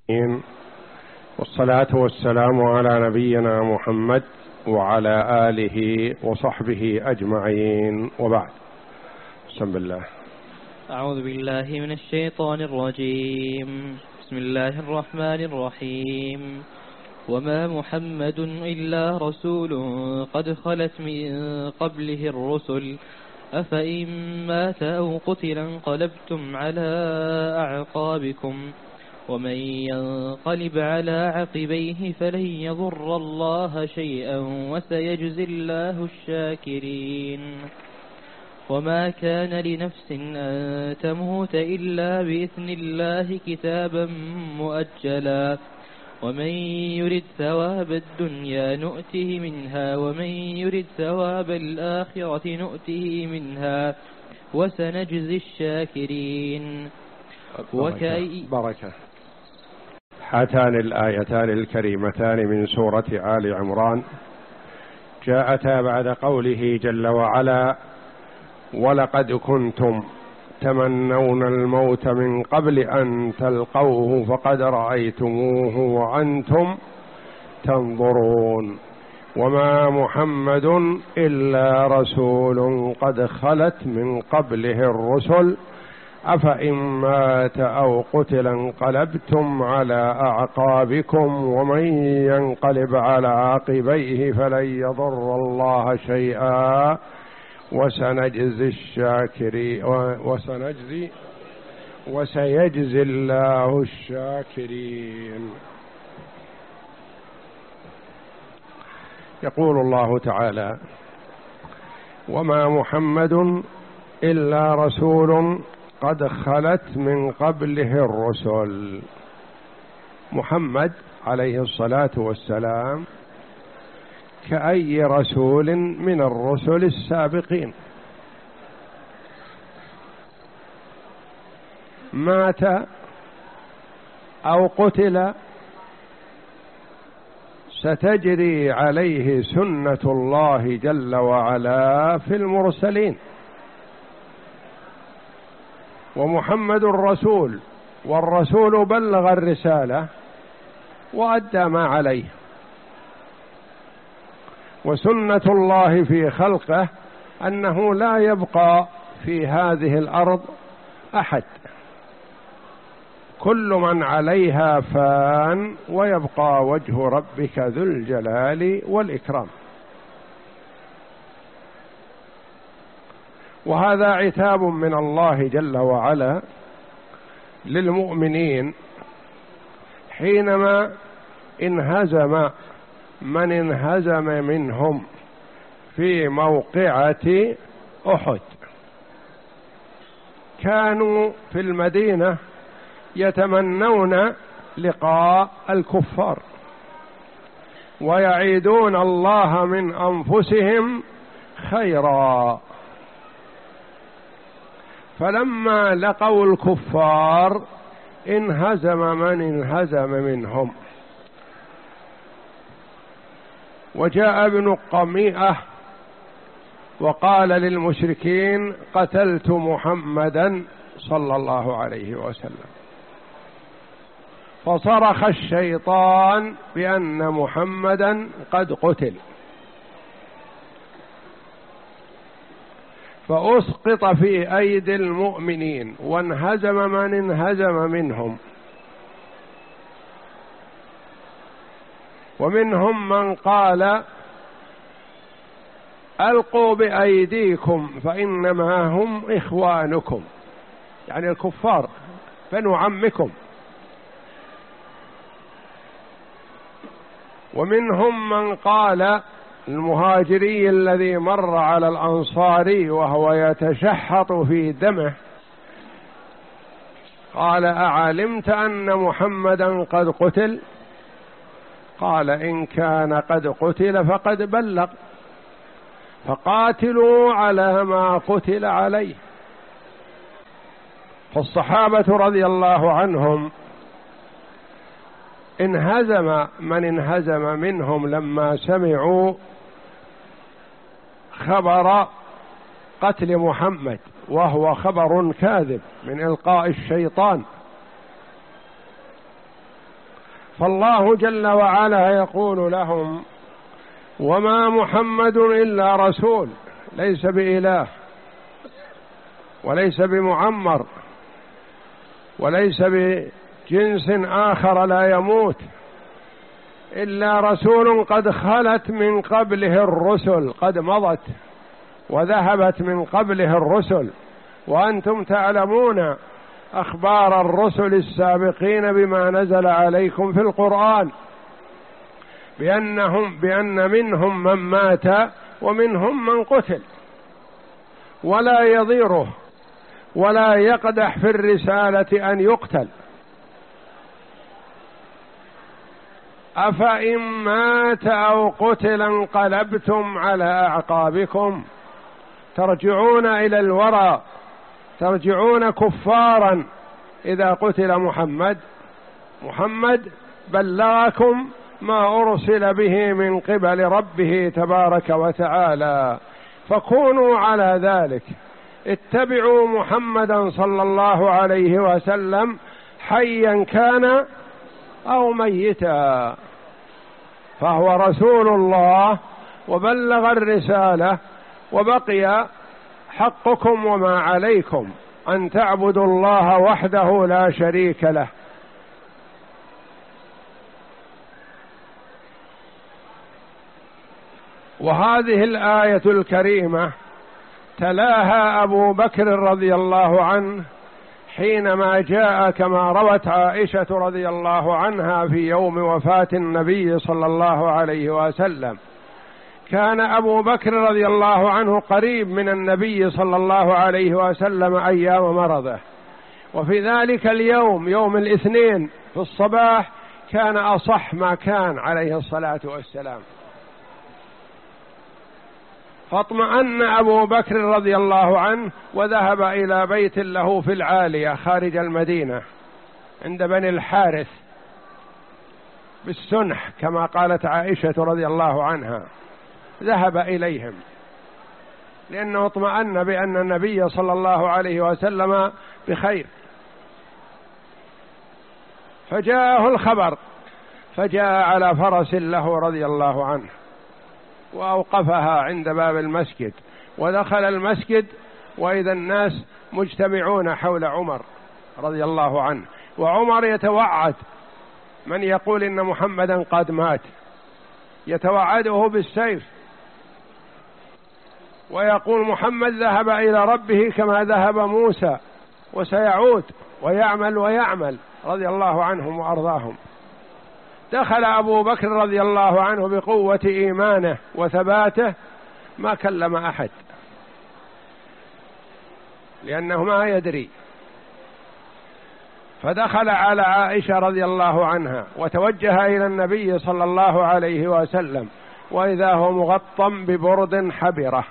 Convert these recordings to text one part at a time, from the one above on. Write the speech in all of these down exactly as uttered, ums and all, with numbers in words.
والصلاة والسلام على نبينا محمد وعلى آله وصحبه أجمعين، وبعد. بسم الله. أعوذ بالله من الشيطان الرجيم. بسم الله الرحمن الرحيم. وما محمد إلا رسول قد خلت من قبله الرسل أفإن مات أو قتل انقلبتم على أعقابكم ومن ينقلب على عقبيه فلن يضر الله شيئا وسيجزي الله الشاكرين. وما كان لنفس أن تموت إلا بإذن الله كتابا مؤجلا ومن يرد ثواب الدنيا نؤته منها ومن يرد ثواب الآخرة نؤته منها وسنجزي الشاكرين. وكأي بركة. هاتان الآيتان الكريمتان من سورة آل عمران جاءتا بعد قوله جل وعلا: ولقد كنتم تمنون الموت من قبل أن تلقوه فقد رأيتموه وأنتم تنظرون وما محمد إلا رسول قد خلت من قبله الرسل أفإن مات أو قتل انقلبتم على أعقابكم ومن ينقلب على عقبيه فلن يضر الله شيئا وسنجزي الشاكرين وسنجزي وسيجزي الله الشاكرين. يقول الله تعالى: وما محمد إلا رسول قد خلت من قبله الرسل. محمد عليه الصلاة والسلام كأي رسول من الرسل السابقين، مات أو قتل ستجري عليه سنة الله جل وعلا في المرسلين. ومحمد الرسول، والرسول بلغ الرسالة وأدى ما عليه، وسنة الله في خلقه أنه لا يبقى في هذه الأرض أحد، كل من عليها فان ويبقى وجه ربك ذو الجلال والإكرام. وهذا عتاب من الله جل وعلا للمؤمنين حينما انهزم من انهزم منهم في موقعة أحد. كانوا في المدينة يتمنون لقاء الكفار ويعيدون الله من أنفسهم خيرا، فلما لقوا الكفار انهزم من انهزم منهم. وجاء ابن قميئة وقال للمشركين: قتلت محمدا صلى الله عليه وسلم. فصرخ الشيطان بأن محمدا قد قتل، فأسقط في أيدي المؤمنين وانهزم من انهزم منهم، ومنهم من قال: ألقوا بأيديكم فإنما هم إخوانكم، يعني الكفار بنو عمكم. ومنهم من قال، المهاجري الذي مر على الأنصاري وهو يتشحط في دمه، قال: أعلمت أن محمدا قد قتل؟ قال: إن كان قد قتل فقد بلغ، فقاتلوا على ما قتل عليه. فالصحابة رضي الله عنهم انهزم من انهزم منهم لما سمعوا خبر قتل محمد، وهو خبر كاذب من إلقاء الشيطان. فالله جل وعلا يقول لهم: وما محمد إلا رسول، ليس بإله وليس بمعمر وليس بجنس آخر لا يموت، إلا رسول قد خلت من قبله الرسل، قد مضت وذهبت من قبله الرسل، وأنتم تعلمون أخبار الرسل السابقين بما نزل عليكم في القرآن بأنهم بأن منهم من مات ومنهم من قتل، ولا يضيره ولا يقدح في الرسالة أن يقتل. أفإن مات أو قتل انقلبتم على أعقابكم، ترجعون إلى الورى، ترجعون كفارا إذا قتل محمد. محمد بلغكم ما أرسل به من قبل ربه تبارك وتعالى، فكونوا على ذلك، اتبعوا محمدا صلى الله عليه وسلم حيا كان أو ميتا، فهو رسول الله وبلغ الرسالة، وبقي حقكم وما عليكم أن تعبدوا الله وحده لا شريك له. وهذه الآية الكريمة تلاها أبو بكر رضي الله عنه حينما جاء كما روت عائشة رضي الله عنها في يوم وفاة النبي صلى الله عليه وسلم. كان أبو بكر رضي الله عنه قريب من النبي صلى الله عليه وسلم أيام مرضه، وفي ذلك اليوم يوم الاثنين في الصباح كان أصح ما كان عليه الصلاة والسلام، فاطمأن أبو بكر رضي الله عنه وذهب إلى بيت له في العالية خارج المدينة عند بني الحارث بالسنح كما قالت عائشة رضي الله عنها، ذهب إليهم لأنه اطمأن بأن النبي صلى الله عليه وسلم بخير. فجاءه الخبر، فجاء على فرس له رضي الله عنه وأوقفها عند باب المسجد، ودخل المسجد وإذا الناس مجتمعون حول عمر رضي الله عنه، وعمر يتوعد من يقول إن محمدا قد مات، يتوعده بالسيف ويقول محمد ذهب إلى ربه كما ذهب موسى وسيعود ويعمل ويعمل رضي الله عنهم وأرضاهم. دخل أبو بكر رضي الله عنه بقوة إيمانه وثباته ما كلم أحد لأنه ما يدري، فدخل على عائشة رضي الله عنها وتوجه إلى النبي صلى الله عليه وسلم، وإذا هو مغطى ببرد حبرة،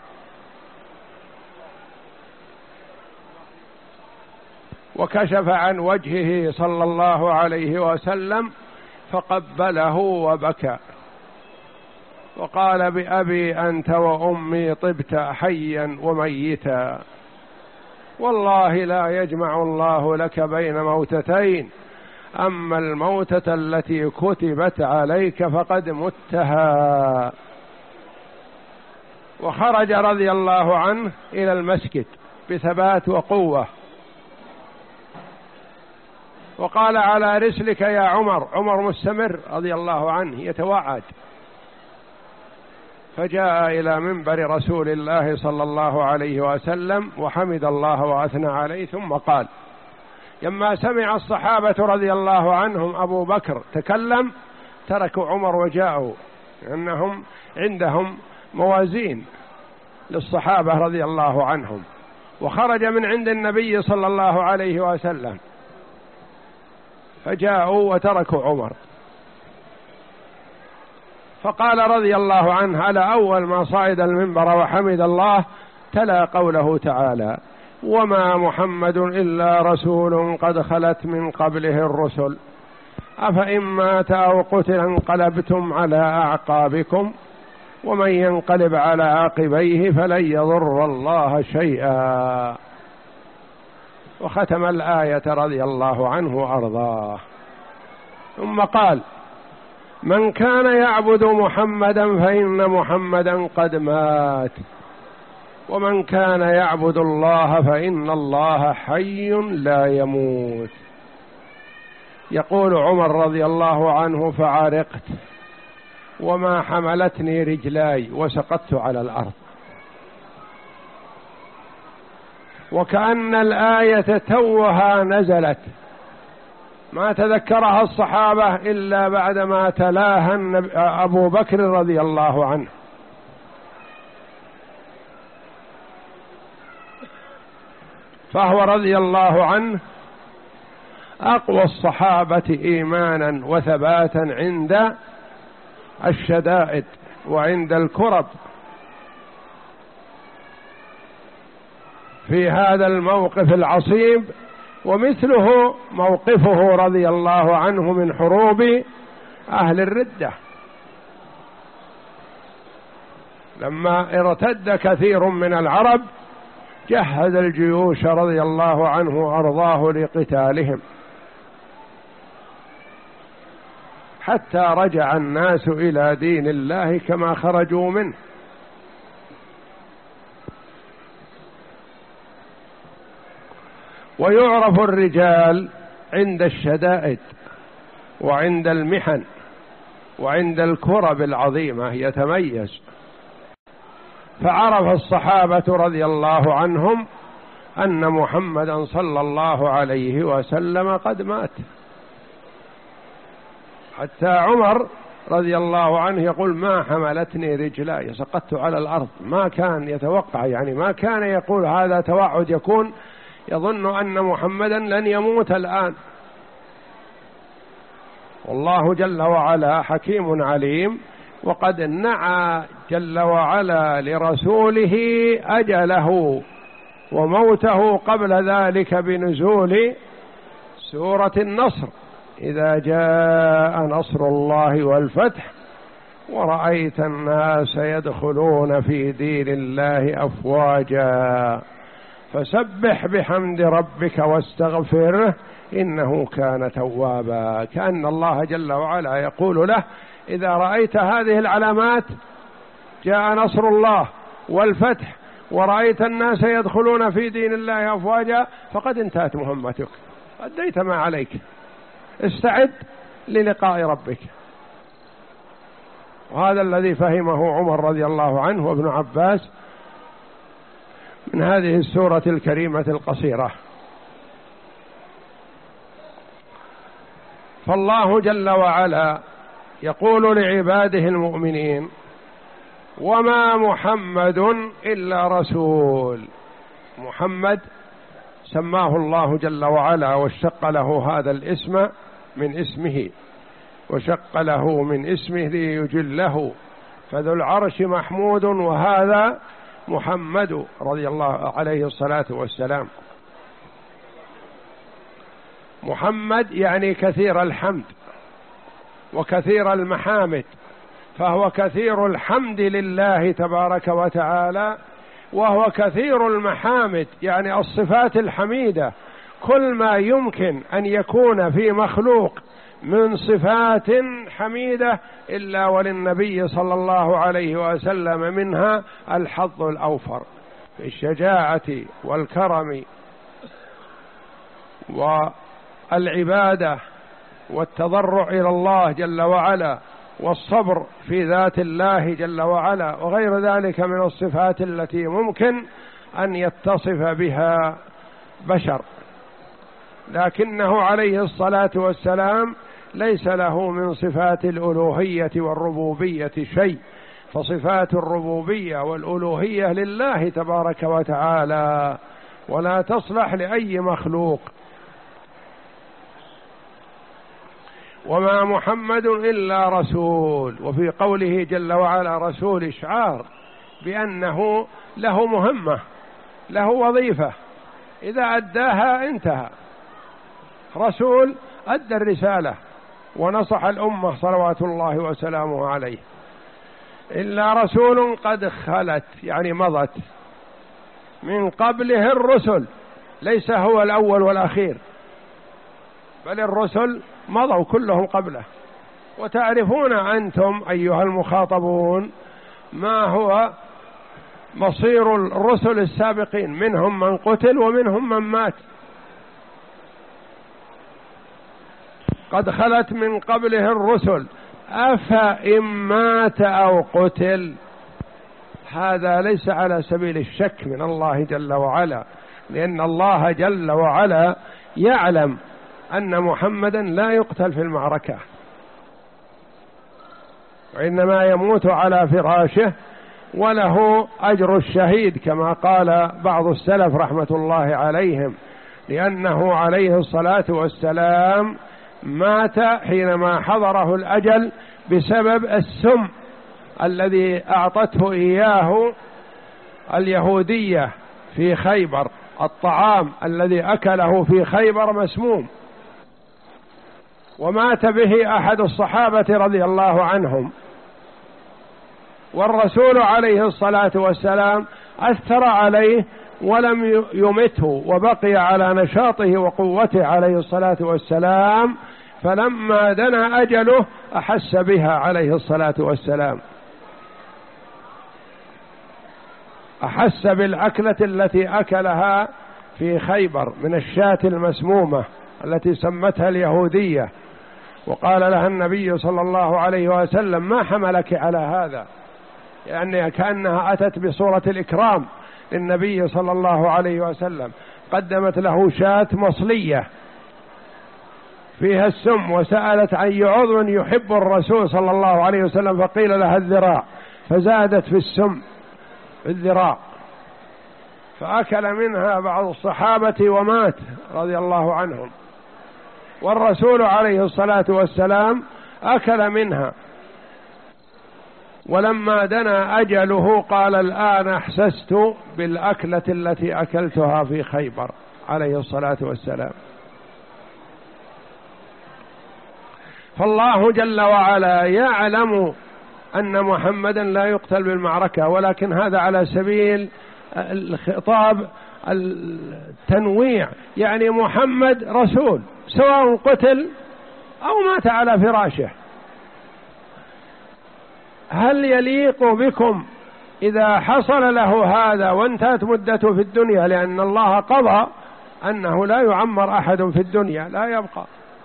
وكشف عن وجهه صلى الله عليه وسلم فقبله وبكى وقال: بأبي أنت وأمي طبت حيا وميتا، والله لا يجمع الله لك بين موتتين، أما الموتة التي كتبت عليك فقد متها. وخرج رضي الله عنه إلى المسجد بثبات وقوة، وقال: على رسلك يا عمر. عمر مستمر رضي الله عنه يتوعد، فجاء إلى منبر رسول الله صلى الله عليه وسلم وحمد الله وأثنى عليه، ثم قال: لما سمع الصحابة رضي الله عنهم أبو بكر تكلم تركوا عمر وجاءوا، لأنهم عندهم موازين للصحابة رضي الله عنهم، وخرج من عند النبي صلى الله عليه وسلم فجاءوا وتركوا عمر. فقال رضي الله عنه على أول ما صعد المنبر وحمد الله تلا قوله تعالى: وما محمد إلا رسول قد خلت من قبله الرسل أفإن مات أو قتل انقلبتم على أعقابكم ومن ينقلب على عقبيه فلن يضر الله شيئا. وختم الآية رضي الله عنه وأرضاه، ثم قال: من كان يعبد محمدا فإن محمدا قد مات، ومن كان يعبد الله فإن الله حي لا يموت. يقول عمر رضي الله عنه: فعرقت وما حملتني رجلاي وسقطت على الأرض. وكأن الآية توها نزلت، ما تذكرها الصحابة إلا بعدما تلاها أبو بكر رضي الله عنه. فهو رضي الله عنه أقوى الصحابة إيمانا وثباتا عند الشدائد وعند الكرب. في هذا الموقف العصيب، ومثله موقفه رضي الله عنه من حروب أهل الردة، لما ارتد كثير من العرب جهز الجيوش رضي الله عنه وأرضاه لقتالهم، حتى رجع الناس إلى دين الله كما خرجوا منه. ويعرف الرجال عند الشدائد وعند المحن وعند الكرب العظيمة يتميز. فعرف الصحابة رضي الله عنهم أن محمدا صلى الله عليه وسلم قد مات. حتى عمر رضي الله عنه يقول: ما حملتني رجلاي، سقطت على الأرض. ما كان يتوقع، يعني ما كان يقول هذا توعد، يكون يظن أن محمدا لن يموت الآن. والله جل وعلا حكيم عليم، وقد نعى جل وعلا لرسوله أجله وموته قبل ذلك بنزول سورة النصر: إذا جاء نصر الله والفتح ورأيت الناس يدخلون في دين الله أفواجا فسبح بحمد ربك واستغفره إنه كان توابا. كأن الله جل وعلا يقول له: إذا رأيت هذه العلامات، جاء نصر الله والفتح ورأيت الناس يدخلون في دين الله أفواجا، فقد انتهت مهمتك، أديت ما عليك، استعد للقاء ربك. وهذا الذي فهمه عمر رضي الله عنه وابن عباس من هذه السورة الكريمة القصيرة. فالله جل وعلا يقول لعباده المؤمنين: وما محمد إلا رسول. محمد سماه الله جل وعلا واشتق له هذا الاسم من اسمه، وشق له من اسمه ليجله، فذو العرش محمود، وهذا محمد رضي الله عليه الصلاة والسلام. محمد يعني كثير الحمد وكثير المحامد، فهو كثير الحمد لله تبارك وتعالى، وهو كثير المحامد يعني الصفات الحميدة. كل ما يمكن أن يكون في مخلوق من صفات حميدة إلا وللنبي صلى الله عليه وسلم منها الحظ الأوفر في الشجاعة والكرم والعبادة والتضرع إلى الله جل وعلا، والصبر في ذات الله جل وعلا، وغير ذلك من الصفات التي ممكن أن يتصف بها بشر. لكنه عليه الصلاة والسلام ليس له من صفات الألوهية والربوبية شيء، فصفات الربوبية والألوهية لله تبارك وتعالى، ولا تصلح لأي مخلوق. وما محمد إلا رسول. وفي قوله جل وعلا رسول إشعار بأنه له مهمة، له وظيفة، إذا أداها انتهى. رسول أدى الرسالة ونصح الأمة صلوات الله وسلامه عليه. إلا رسول قد خلت يعني مضت من قبله الرسل، ليس هو الأول والأخير، بل الرسل مضوا كلهم قبله، وتعرفون أنتم أيها المخاطبون ما هو مصير الرسل السابقين، منهم من قتل ومنهم من مات، قد خلت من قبله الرسل أفإن مات أو قتل. هذا ليس على سبيل الشك من الله جل وعلا، لأن الله جل وعلا يعلم أن محمدا لا يقتل في المعركة، وإنما يموت على فراشه وله أجر الشهيد كما قال بعض السلف رحمة الله عليهم، لأنه عليه الصلاة والسلام مات حينما حضره الأجل بسبب السم الذي أعطته إياه اليهودية في خيبر، الطعام الذي أكله في خيبر مسموم، ومات به أحد الصحابة رضي الله عنهم، والرسول عليه الصلاة والسلام أثر عليه ولم يمته، وبقي على نشاطه وقوته عليه الصلاة والسلام، فلما دنا أجله أحس بها عليه الصلاة والسلام، أحس بالأكلة التي أكلها في خيبر من الشاة المسمومة التي سمتها اليهودية، وقال لها النبي صلى الله عليه وسلم ما حملك على هذا، يعني كأنها أتت بصورة الإكرام للنبي صلى الله عليه وسلم، قدمت له شاة مصلية فيها السم، وسألت أي عضو يحب الرسول صلى الله عليه وسلم، فقيل لها الذراع، فزادت في السم الذراع، فأكل منها بعض الصحابة ومات رضي الله عنهم، والرسول عليه الصلاة والسلام أكل منها، ولما دنا أجله قال الآن أحسست بالأكلة التي أكلتها في خيبر عليه الصلاة والسلام. فالله جل وعلا يعلم أن محمدا لا يقتل بالمعركة، ولكن هذا على سبيل الخطاب التنويع، يعني محمد رسول سواء قتل أو مات على فراشه. هل يليق بكم إذا حصل له هذا وانتهت مدته في الدنيا، لأن الله قضى أنه لا يعمر أحد في الدنيا، لا يبقى،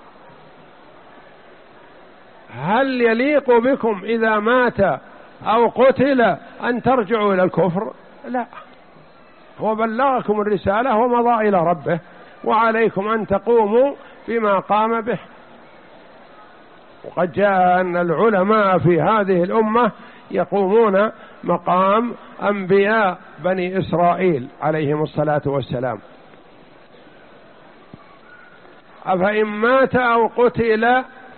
هل يليق بكم إذا مات أو قتل أن ترجعوا إلى الكفر؟ لا، هو بلغكم الرسالة ومضى إلى ربه، وعليكم أن تقوموا بما قام به. وقد جاء أن العلماء في هذه الأمة يقومون مقام أنبياء بني إسرائيل عليهم الصلاة والسلام. أفإن مات أو قتل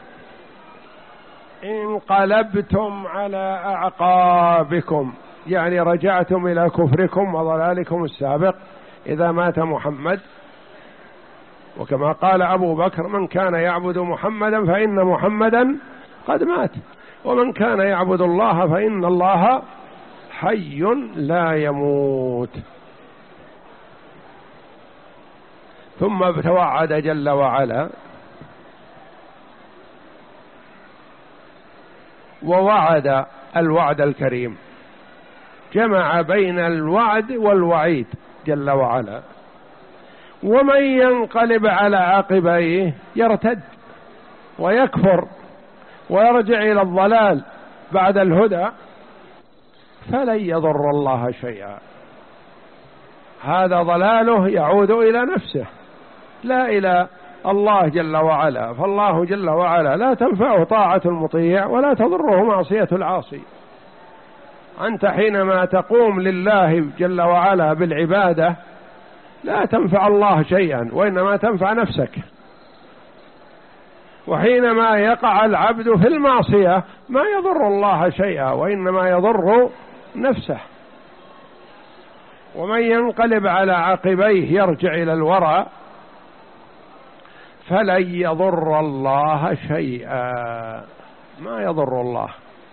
انقلبتم على أعقابكم، يعني رجعتم إلى كفركم وضلالكم السابق إذا مات محمد. وكما قال أبو بكر من كان يعبد محمدا فإن محمدا قد مات، ومن كان يعبد الله فإن الله حي لا يموت. ثم توعد جل وعلا ووعد الوعد الكريم، جمع بين الوعد والوعيد جل وعلا. ومن ينقلب على عقبيه يرتد ويكفر ويرجع إلى الضلال بعد الهدى فلن يضر الله شيئا، هذا ضلاله يعود إلى نفسه لا إلى الله جل وعلا. فالله جل وعلا لا تنفعه طاعة المطيع ولا تضره معصية العاصي. أنت حينما تقوم لله جل وعلا بالعبادة لا تنفع الله شيئا، وإنما تنفع نفسك. وحينما يقع العبد في المعصية ما يضر الله شيئا، وإنما يضر نفسه. ومن ينقلب على عقبيه يرجع إلى الورى فلن يضر الله شيئا، ما يضر الله.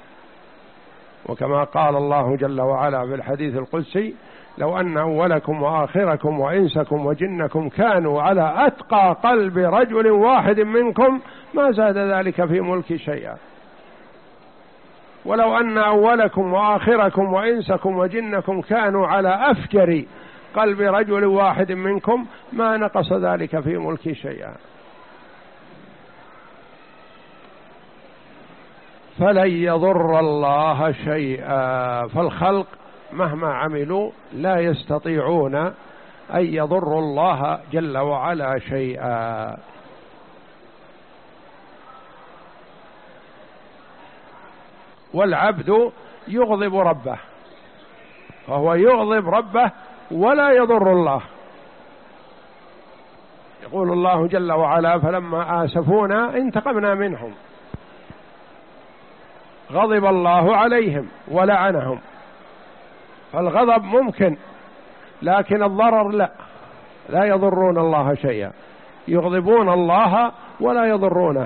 وكما قال الله جل وعلا في الحديث القدسي لو أن أولكم وآخركم وإنسكم وجنكم كانوا على أتقى قلب رجل واحد منكم ما زاد ذلك في ملك شيئا. ولو أن أولكم وآخركم وإنسكم وجنكم كانوا على أفجر قلب رجل واحد منكم ما نقص ذلك في ملكي شيئا. فلن يضر الله شيئا. فالخلق مهما عملوا لا يستطيعون أن يضروا الله جل وعلا شيئا. والعبد يغضب ربه، فهو يغضب ربه ولا يضر الله. يقول الله جل وعلا: فلما آسفونا انتقمنا منهم. غضب الله عليهم ولعنهم. فالغضب ممكن، لكن الضرر لا، لا يضرون الله شيئا، يغضبون الله ولا يضرونه.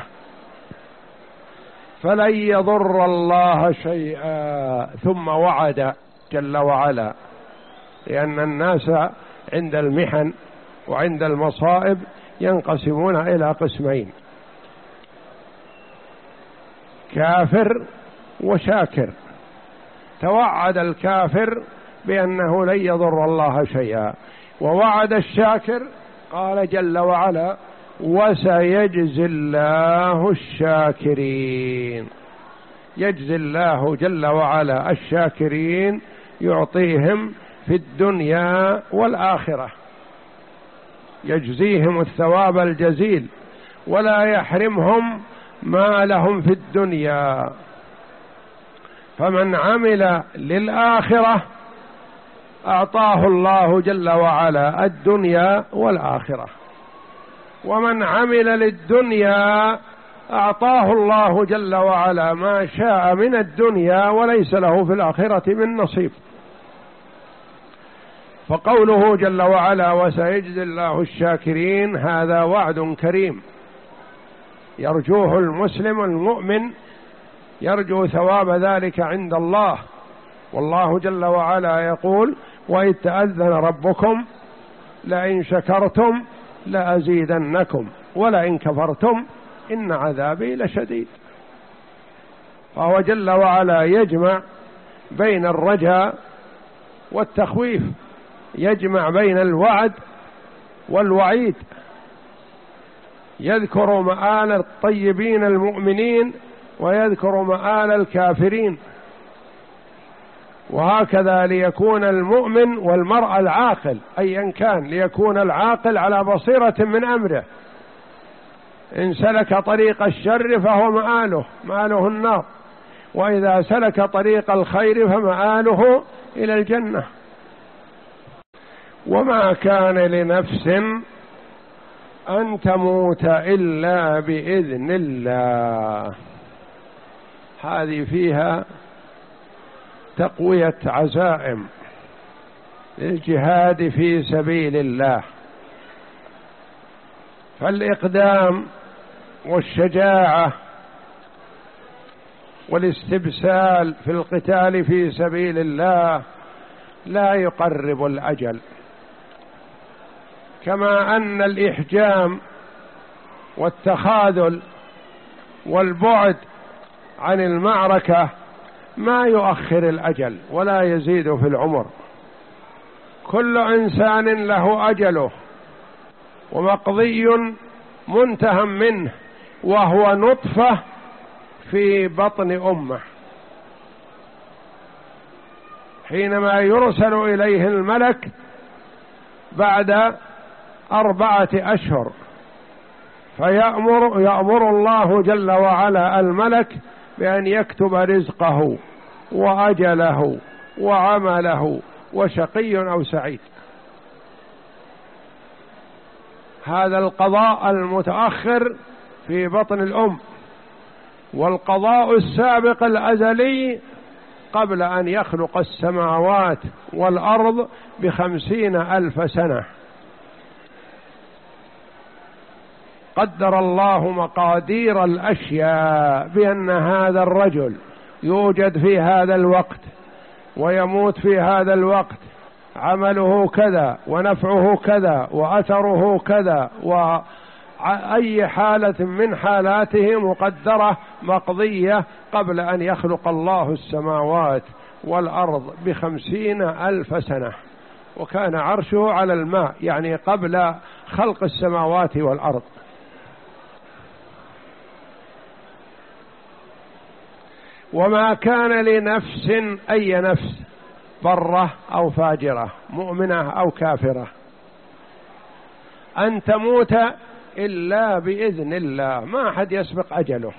فلن يضر الله شيئا. ثم وعد جل وعلا، لأن الناس عند المحن وعند المصائب ينقسمون إلى قسمين: كافر وشاكر. توعد الكافر بأنه لن يضر الله شيئا، ووعد الشاكر قال جل وعلا: وسيجزي الله الشاكرين. يجزي الله جل وعلا الشاكرين، يعطيهم في الدنيا والآخرة، يجزيهم الثواب الجزيل ولا يحرمهم ما لهم في الدنيا. فمن عمل للآخرة أعطاه الله جل وعلا الدنيا والآخرة، ومن عمل للدنيا أعطاه الله جل وعلا ما شاء من الدنيا وليس له في الآخرة من نصيب. فقوله جل وعلا: وسيجزي الله الشاكرين، هذا وعد كريم يرجوه المسلم المؤمن، يرجو ثواب ذلك عند الله. والله جل وعلا يقول: وإذ تأذن ربكم لئن شكرتم لأزيدنكم ولئن كفرتم إن عذابي لشديد. فهو جل وعلا يجمع بين الرجاء والتخويف، يجمع بين الوعد والوعيد، يذكر مآل الطيبين المؤمنين ويذكر مآل الكافرين، وهكذا ليكون المؤمن والمرء العاقل أيا كان، ليكون العاقل على بصيرة من أمره. إن سلك طريق الشر فهو مآله مآله النار، وإذا سلك طريق الخير فمآله إلى الجنة. وما كان لنفس أن تموت إلا بإذن الله. هذه فيها تقوية عزائم للجهاد في سبيل الله، فالإقدام والشجاعة والاستبسال في القتال في سبيل الله لا يقرب الأجل، كما أن الإحجام والتخاذل والبعد عن المعركة ما يؤخر الأجل ولا يزيد في العمر. كل إنسان له أجله ومقضي منتهى منه، وهو نطفة في بطن أمه. حينما يرسل إليه الملك بعد أربعة أشهر فيأمر يأمر الله جل وعلا الملك بأن يكتب رزقه وأجله وعمله وشقي أو سعيد. هذا القضاء المتأخر في بطن الأم، والقضاء السابق الأزلي قبل أن يخلق السماوات والأرض بخمسين ألف سنة. قدر الله مقادير الأشياء بأن هذا الرجل يوجد في هذا الوقت ويموت في هذا الوقت، عمله كذا ونفعه كذا وأثره كذا أي حالة من حالاته مقدرة مقضية قبل أن يخلق الله السماوات والأرض بخمسين ألف سنة، وكان عرشه على الماء، يعني قبل خلق السماوات والأرض. وما كان لنفس، أي نفس، برة أو فاجرة، مؤمنة أو كافرة، أن تموت إلا بإذن الله. ما أحد يسبق أجله،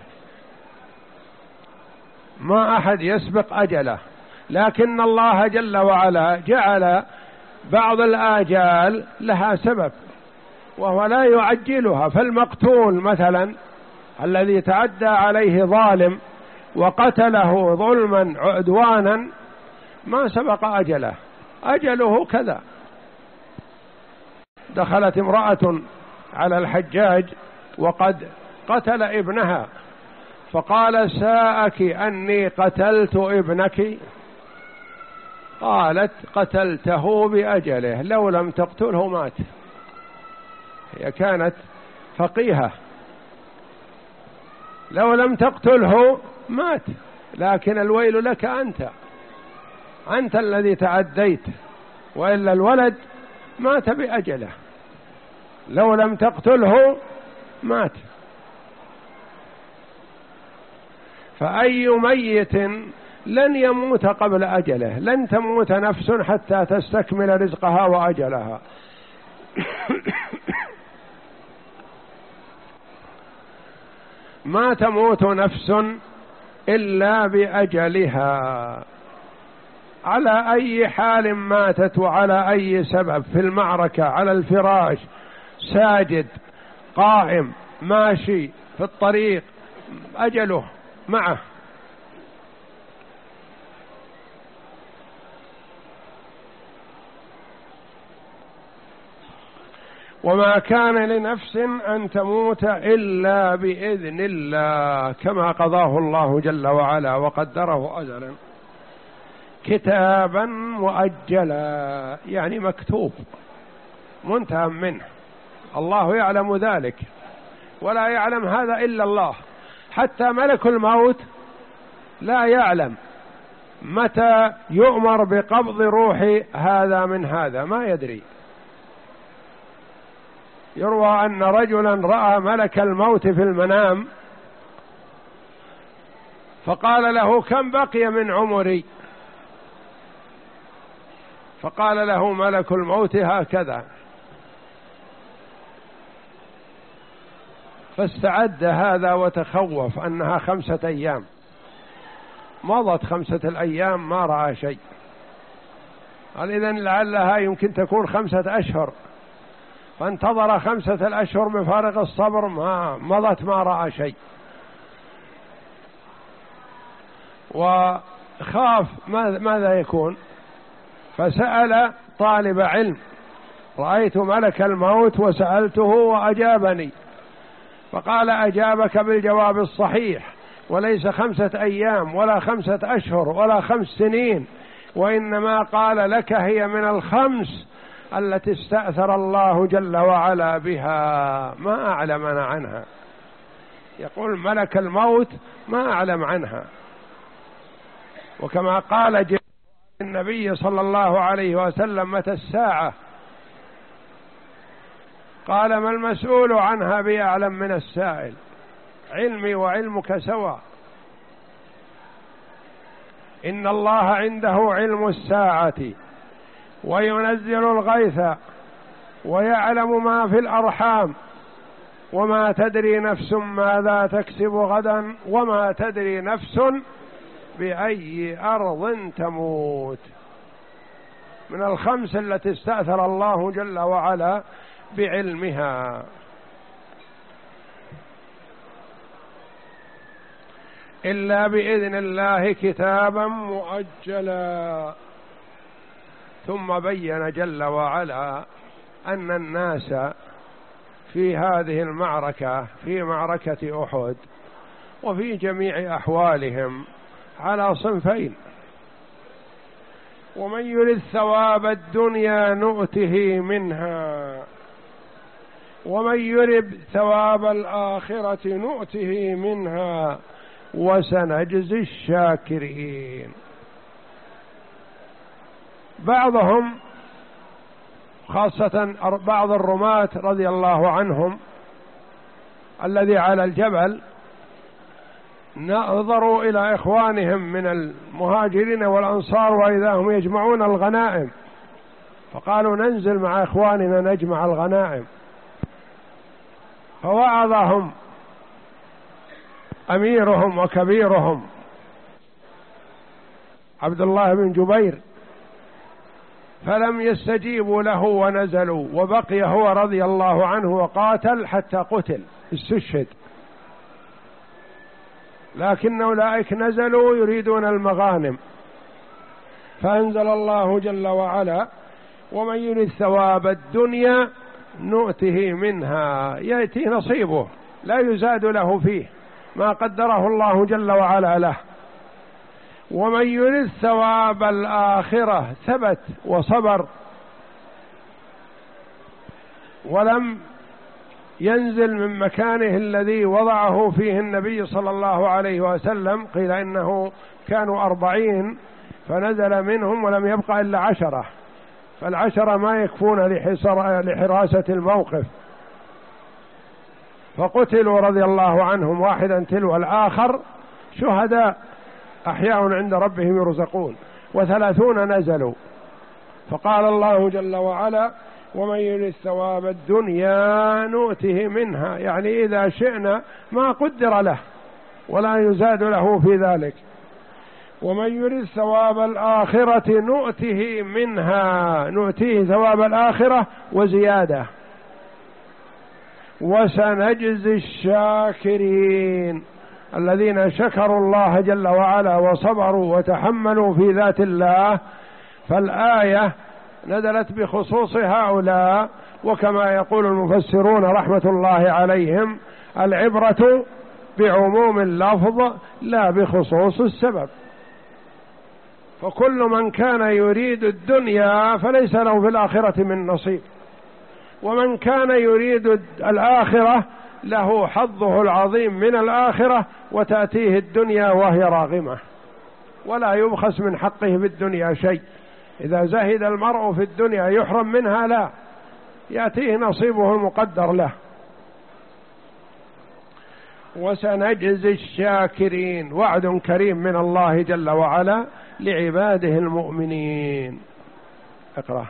ما أحد يسبق أجله، لكن الله جل وعلا جعل بعض الآجال لها سبب وهو لا يعجلها. فالمقتول مثلا الذي تعدى عليه ظالم وقتله ظلما عدوانا ما سبق أجله، أجله كذا. دخلت امرأة على الحجاج وقد قتل ابنها، فقال: ساءك أني قتلت ابنك؟ قالت: قتلته بأجله، لو لم تقتله مات. هي كانت فقيهة، لو لم تقتله مات، لكن الويل لك أنت، أنت الذي تعديت، وإلا الولد مات بأجله، لو لم تقتله مات. فأي ميت لن يموت قبل أجله، لن تموت نفس حتى تستكمل رزقها وأجلها. ما تموت نفس إلا بأجلها، على أي حال ماتت وعلى أي سبب، في المعركة، على الفراش، ساجد، قائم، ماشي، في الطريق، أجله معه. وما كان لنفس أن تموت إلا بإذن الله، كما قضاه الله جل وعلا وقدره أجلا كتابا مؤجلا، يعني مكتوب منتهى منه. الله يعلم ذلك، ولا يعلم هذا إلا الله. حتى ملك الموت لا يعلم متى يؤمر بقبض روح هذا من هذا، ما يدري. يروى أن رجلا رأى ملك الموت في المنام فقال له: كم بقي من عمري؟ فقال له ملك الموت: هكذا. فاستعد هذا وتخوف أنها خمسة أيام. مضت خمسة الأيام ما رأى شيء. قال: إذن لعلها يمكن تكون خمسة أشهر. فانتظر خمسة الأشهر بفارغ الصبر، ما مضت ما رأى شيء، وخاف ماذا يكون. فسأل طالب علم: رأيت ملك الموت وسألته وأجابني. فقال: أجابك بالجواب الصحيح، وليس خمسة أيام ولا خمسة أشهر ولا خمس سنين، وإنما قال لك هي من الخمس التي استأثر الله جل وعلا بها، ما أعلمنا عنها. يقول ملك الموت ما أعلم عنها. وكما قال النبي صلى الله عليه وسلم: متى الساعة؟ قال: ما المسؤول عنها بأعلم من السائل، علمي وعلمك سواء. إن الله عنده علم الساعة وينزل الغيث ويعلم ما في الأرحام وما تدري نفس ماذا تكسب غدا وما تدري نفس بأي أرض تموت. من الخمس التي استأثر الله جل وعلا بعلمها. إلا بإذن الله كتابا مؤجلا. ثم بين جل وعلا أن الناس في هذه المعركة، في معركة أحد، وفي جميع أحوالهم على صنفين: ومن يرد ثواب الدنيا نؤته منها ومن يرد ثواب الآخرة نؤته منها وسنجزي الشاكرين. بعضهم خاصة بعض الرماة رضي الله عنهم الذي على الجبل نظروا إلى إخوانهم من المهاجرين والأنصار وإذا هم يجمعون الغنائم، فقالوا ننزل مع إخواننا نجمع الغنائم، فوعظهم أميرهم وكبيرهم عبد الله بن جبير فلم يستجيبوا له ونزلوا، وبقي هو رضي الله عنه وقاتل حتى قتل استشهد، لكن أولئك نزلوا يريدون المغانم، فأنزل الله جل وعلا ومن يريد ثواب الدنيا نؤته منها، يأتي نصيبه لا يزاد له فيه ما قدره الله جل وعلا له. ومن يريد ثواب الآخرة ثبت وصبر ولم ينزل من مكانه الذي وضعه فيه النبي صلى الله عليه وسلم، قيل إنه كانوا أربعين فنزل منهم ولم يبقى إلا عشرة، فالعشرة ما يكفون لحراسة الموقف، فقتلوا رضي الله عنهم واحدا تلو الآخر شهداء أحياء عند ربهم يرزقون، وثلاثون نزلوا. فقال الله جل وعلا ومن يريد ثواب الدنيا نؤته منها، يعني إذا شئنا ما قدر له ولا يزاد له في ذلك. ومن يريد ثواب الآخرة نؤته منها، نؤتيه ثواب الآخرة وزيادة، وسنجزي الشاكرين الذين شكروا الله جل وعلا وصبروا وتحملوا في ذات الله. فالآية نزلت بخصوص هؤلاء، وكما يقول المفسرون رحمة الله عليهم العبرة بعموم اللفظ لا بخصوص السبب، فكل من كان يريد الدنيا فليس له في الآخرة من نصيب، ومن كان يريد الآخرة له حظه العظيم من الآخرة، وتأتيه الدنيا وهي راغمة ولا يبخس من حقه بالدنيا شيء. إذا زهد المرء في الدنيا يحرم منها؟ لا، يأتيه نصيبه المقدر له. وسنجزي الشاكرين، وعد كريم من الله جل وعلا لعباده المؤمنين. اقرأ.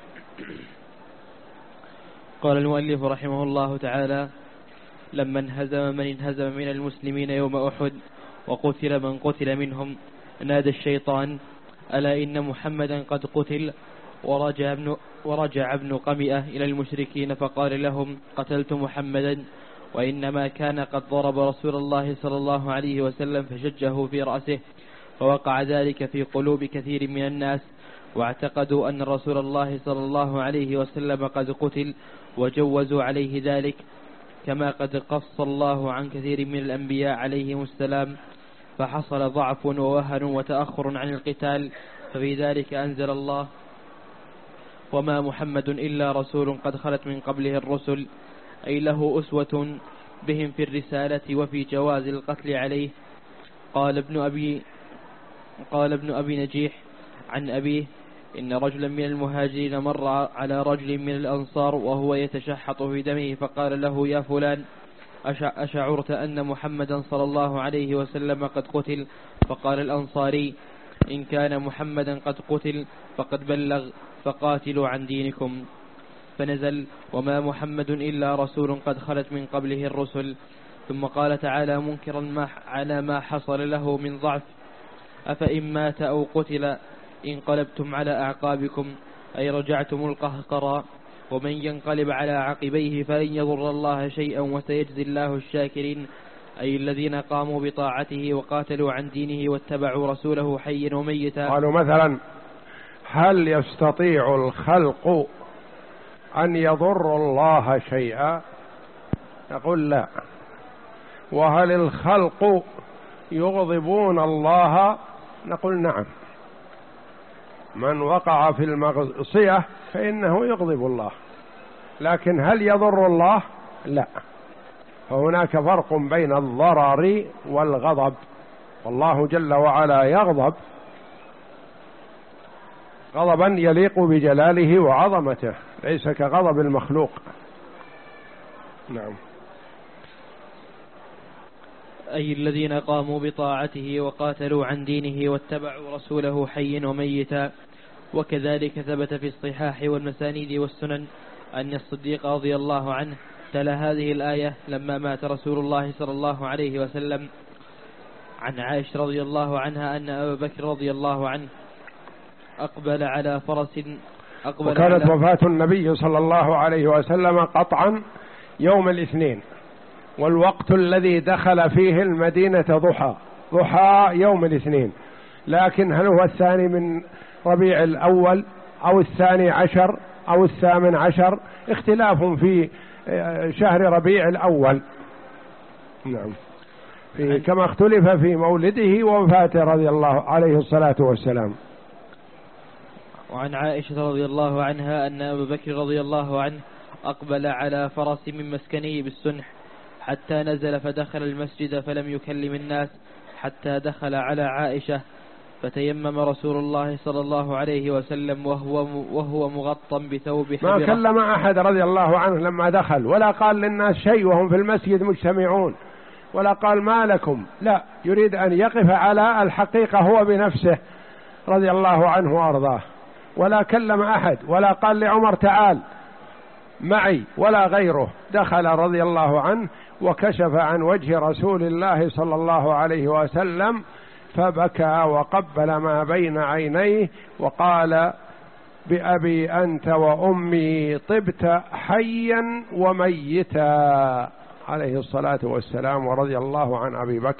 قال المؤلف رحمه الله تعالى: لما انهزم من انهزم من المسلمين يوم أحد وقتل من قتل منهم، نادى الشيطان: ألا إن محمدا قد قتل. ورجع ابن, ورجع ابن قمئة إلى المشركين فقال لهم: قتلت محمدا، وإنما كان قد ضرب رسول الله صلى الله عليه وسلم فشجه في رأسه، فوقع ذلك في قلوب كثير من الناس، واعتقدوا أن رسول الله صلى الله عليه وسلم قد قتل، وجوزوا عليه ذلك، كما قد قص الله عن كثير من الأنبياء عليهم السلام، فحصل ضعف ووهن وتأخر عن القتال. ففي ذلك أنزل الله: وما محمد إلا رسول قد خلت من قبله الرسل، أي له أسوة بهم في الرسالة وفي جواز القتل عليه. قال ابن أبي قال ابن أبي نجيح عن أبيه: إن رجلا من المهاجرين مر على رجل من الأنصار وهو يتشحط في دمه، فقال له: يا فلان، أشعرت أن محمدا صلى الله عليه وسلم قد قتل؟ فقال الأنصاري: إن كان محمدا قد قتل فقد بلغ، فقاتلوا عن دينكم. فنزل: وما محمد إلا رسول قد خلت من قبله الرسل. ثم قال تعالى منكرا ما على ما حصل له من ضعف: أفإن مات أو قتل انقلبتم على أعقابكم، أي رجعتم القهقرى، ومن ينقلب على عقبيه فلن يضر الله شيئا، وسيجزي الله الشاكرين، أي الذين قاموا بطاعته وقاتلوا عن دينه واتبعوا رسوله حيا وميتا. قالوا مثلا: هل يستطيع الخلق أن يضر الله شيئا؟ نقول لا. وهل الخلق يغضبون الله؟ نقول نعم. من وقع في المعصية فإنه يغضب الله، لكن هل يضر الله؟ لا. فهناك فرق بين الضرر والغضب، والله جل وعلا يغضب غضبا يليق بجلاله وعظمته، ليس كغضب المخلوق. نعم. أي الذين قاموا بطاعته وقاتلوا عن دينه واتبعوا رسوله حيا وميتا. وكذلك ثبت في الصحاح والمسانيد والسنن أن الصديق رضي الله عنه تلا هذه الآية لما مات رسول الله صلى الله عليه وسلم. عن عائشة رضي الله عنها أن أبا بكر رضي الله عنه أقبل على فرس أقبل وكانت على وفاة النبي صلى الله عليه وسلم قطعا يوم الاثنين، والوقت الذي دخل فيه المدينة ضحى ضحى يوم الاثنين، لكن هل هو الثاني من ربيع الأول أو الثاني عشر أو الثامن عشر؟ اختلاف في شهر ربيع الأول. نعم. في كما اختلف في مولده ووفاته رضي الله عليه الصلاة والسلام. وعن عائشة رضي الله عنها أن أبا بكر رضي الله عنه أقبل على فرس من مسكنه بالسنح حتى نزل فدخل المسجد فلم يكلم الناس حتى دخل على عائشة، فتيمم رسول الله صلى الله عليه وسلم وهو وهو مغطى بثوب حبرة. ما كلم أحد رضي الله عنه لما دخل، ولا قال للناس شيء وهم في المسجد مجتمعون، ولا قال ما لكم، لا، يريد أن يقف على الحقيقة هو بنفسه رضي الله عنه وأرضاه، ولا كلم أحد، ولا قال لعمر تعال معي ولا غيره. دخل رضي الله عنه وكشف عن وجه رسول الله صلى الله عليه وسلم فبكى وقبل ما بين عينيه وقال بأبي أنت وأمي طبت حيا وميتا عليه الصلاة والسلام، ورضي الله عن أبي بكر.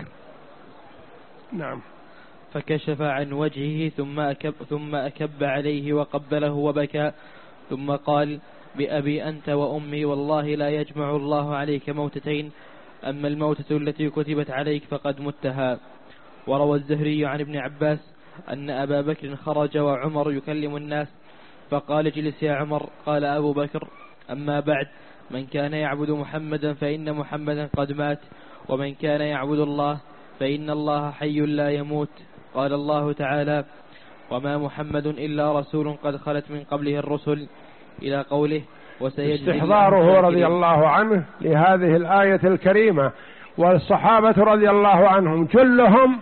نعم. فكشف عن وجهه ثم أكب, ثم أكب عليه وقبله وبكى، ثم قال بأبي أنت وأمي والله لا يجمع الله عليك موتتين، أما الموتة التي كتبت عليك فقد متها. وروى الزهري عن ابن عباس أن أبا بكر خرج وعمر يكلم الناس فقال اجلس يا عمر. قال أبو بكر أما بعد، من كان يعبد محمدا فإن محمدا قد مات، ومن كان يعبد الله فإن الله حي لا يموت. قال الله تعالى وما محمد إلا رسول قد خلت من قبله الرسل إلى قوله وسيجزي. استحضاره رضي الله عنه لهذه الآية الكريمة، والصحابة رضي الله عنهم جلهم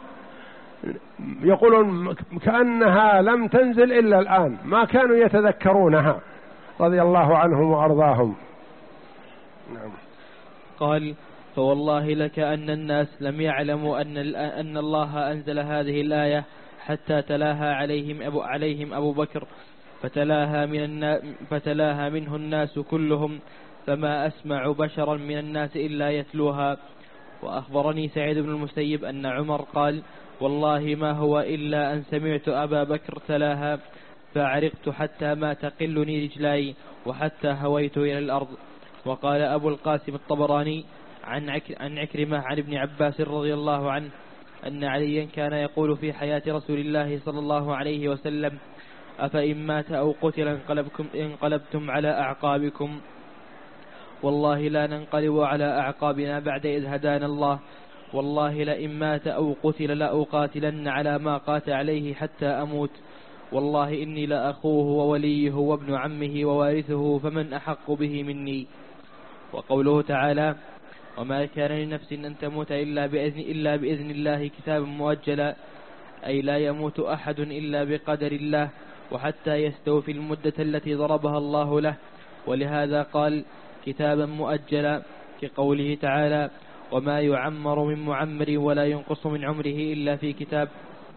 يقولون كأنها لم تنزل إلا الآن، ما كانوا يتذكرونها رضي الله عنهم وأرضاهم. نعم. قال فوالله لك أن الناس لم يعلموا أن, أن الله أنزل هذه الآية حتى تلاها عليهم أبو, عليهم أبو بكر فتلاها, من النا فتلاها منه الناس كلهم، فما أسمع بشرا من الناس إلا يتلوها. وأخبرني سعيد بن المسيب أن عمر قال والله ما هو إلا أن سمعت أبا بكر تلاها فعرقت حتى ما تقلني رجلاي وحتى هويت إلى الأرض. وقال أبو القاسم الطبراني عن, عن عكرمة عن ابن عباس رضي الله عنه أن عليا كان يقول في حياة رسول الله صلى الله عليه وسلم أفإن مات أو قتل انقلبكم انقلبتم على أعقابكم، والله لا ننقلب على أعقابنا بعد إذ هدانا الله، والله لئن مات أو قتل لأقاتلن على ما قات عليه حتى أموت، والله إني لأخوه ووليه وابن عمه ووارثه فمن أحق به مني. وقوله تعالى وما كان لنفس أن تموت إلا بإذن, إلا بإذن الله كتابا مؤجلا، أي لا يموت أحد إلا بقدر الله وحتى يستوفي المدة التي ضربها الله له، ولهذا قال كتابا مؤجلا كقوله تعالى وما يعمر من معمر ولا ينقص من عمره إلا في كتاب،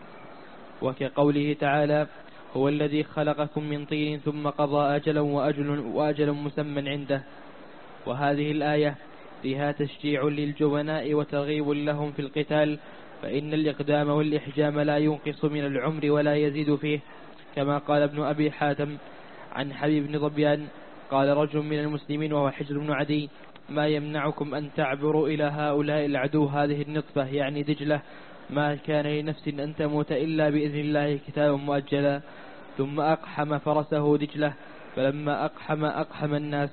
وكقوله تعالى هو الذي خلقكم من طين ثم قضى أجلا وأجل, وأجل مسمى عنده. وهذه الآية فيها تشجيع للجبناء وترغيب لهم في القتال، فإن الإقدام والإحجام لا ينقص من العمر ولا يزيد فيه، كما قال ابن أبي حاتم عن حبيب بن ضبيان قال رجل من المسلمين وهو حجر بن عدي ما يمنعكم أن تعبروا إلى هؤلاء العدو هذه النطفة يعني دجلة، ما كان لنفس أن تموت إلا بإذن الله كتابا مؤجلا. ثم أقحم فرسه دجلة، فلما أقحم أقحم الناس،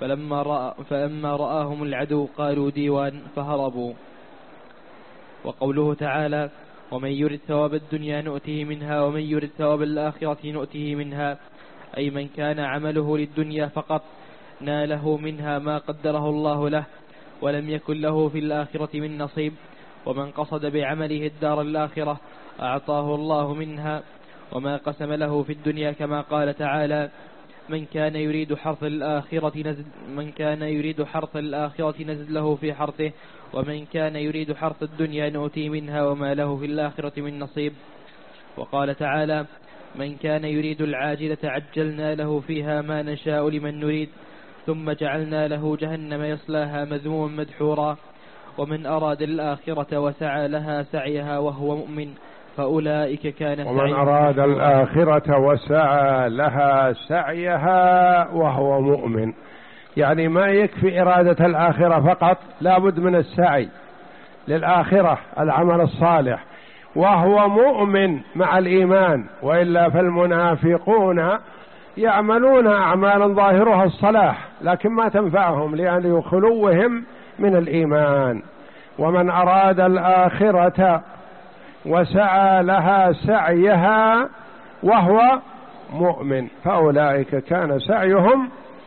فلما, رأى فلما رآهم العدو قالوا ديوان فهربوا. وقوله تعالى ومن يرد ثواب الدنيا نؤته منها ومن يرد ثواب الآخرة نؤته منها، أي من كان عمله للدنيا فقط ناله منها ما قدره الله له ولم يكن له في الآخرة من نصيب، ومن قصد بعمله الدار الآخرة أعطاه الله منها وما قسم له في الدنيا، كما قال تعالى من كان يريد حرث الآخرة نزد من كان يريد حرث الآخرة نزد له في حرثه ومن كان يريد حرث الدنيا نؤتي منها وما له في الآخرة من نصيب. وقال تعالى من كان يريد العاجلة عجلنا له فيها ما نشاء لمن نريد ثم جعلنا له جهنم يصلاها مذموما مدحورا، ومن أراد الآخرة وسعى لها سعيها وهو مؤمن فأولئك كان سعيهم ومن أراد الآخرة وسعى لها سعيها وهو مؤمن، يعني ما يكفي إرادة الآخرة فقط، لابد من السعي للآخرة العمل الصالح وهو مؤمن مع الإيمان، وإلا فالمنافقون يعملون أعمالا ظاهرها الصلاح لكن ما تنفعهم لأن خلوهم من الإيمان. ومن أراد الآخرة وسعى لها سعيها وهو مؤمن فأولئك كان سعيهم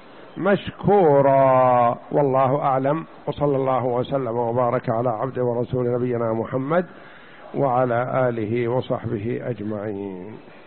مشكورا. والله أعلم، وصلى الله وسلم وبارك على عبد ورسول نبينا محمد وعلى آله وصحبه أجمعين.